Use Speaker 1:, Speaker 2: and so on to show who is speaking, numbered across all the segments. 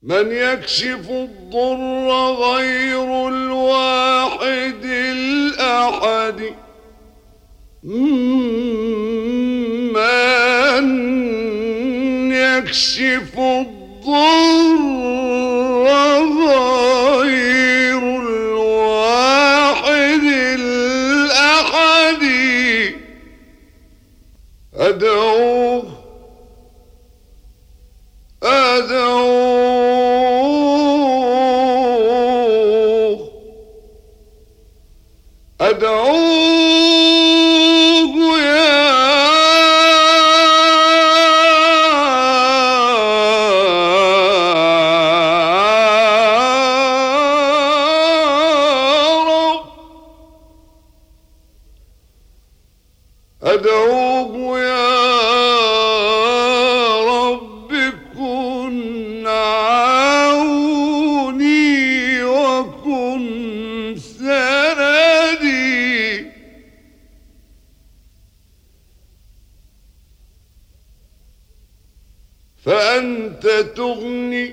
Speaker 1: من يكشف الضر غير الواحد الأحد من يكشف الضر غير الواحد الأحد أدعوه يا رب، أدعوه يا رب كن عوني وكن سندي، فأنت تغني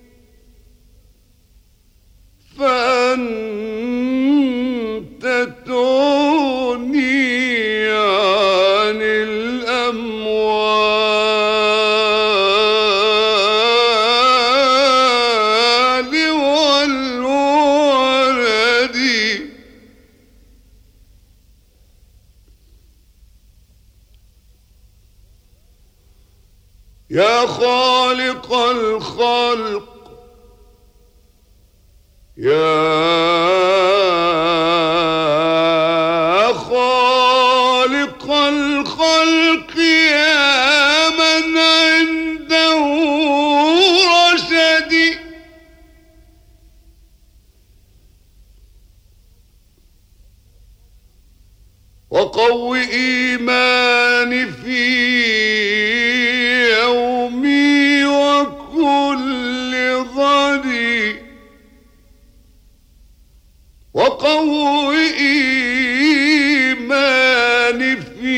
Speaker 1: عن الأموال والولد، يا خالق الخلق يا خالق الخلق يا من عنده رشد، وقو إيماني في يومي وكل غدي، وقو إيماني في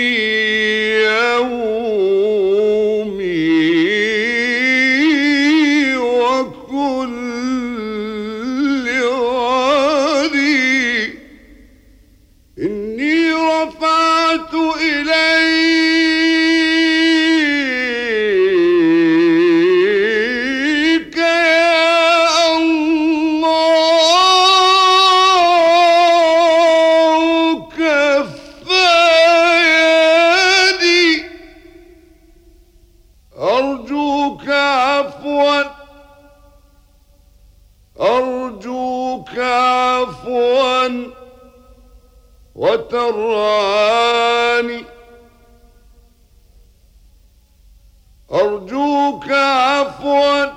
Speaker 1: يومي وكل غدي، إني رفعت إليك يا الله كفايدي، أرجوك عفوا وتراني، أرجوك عفوا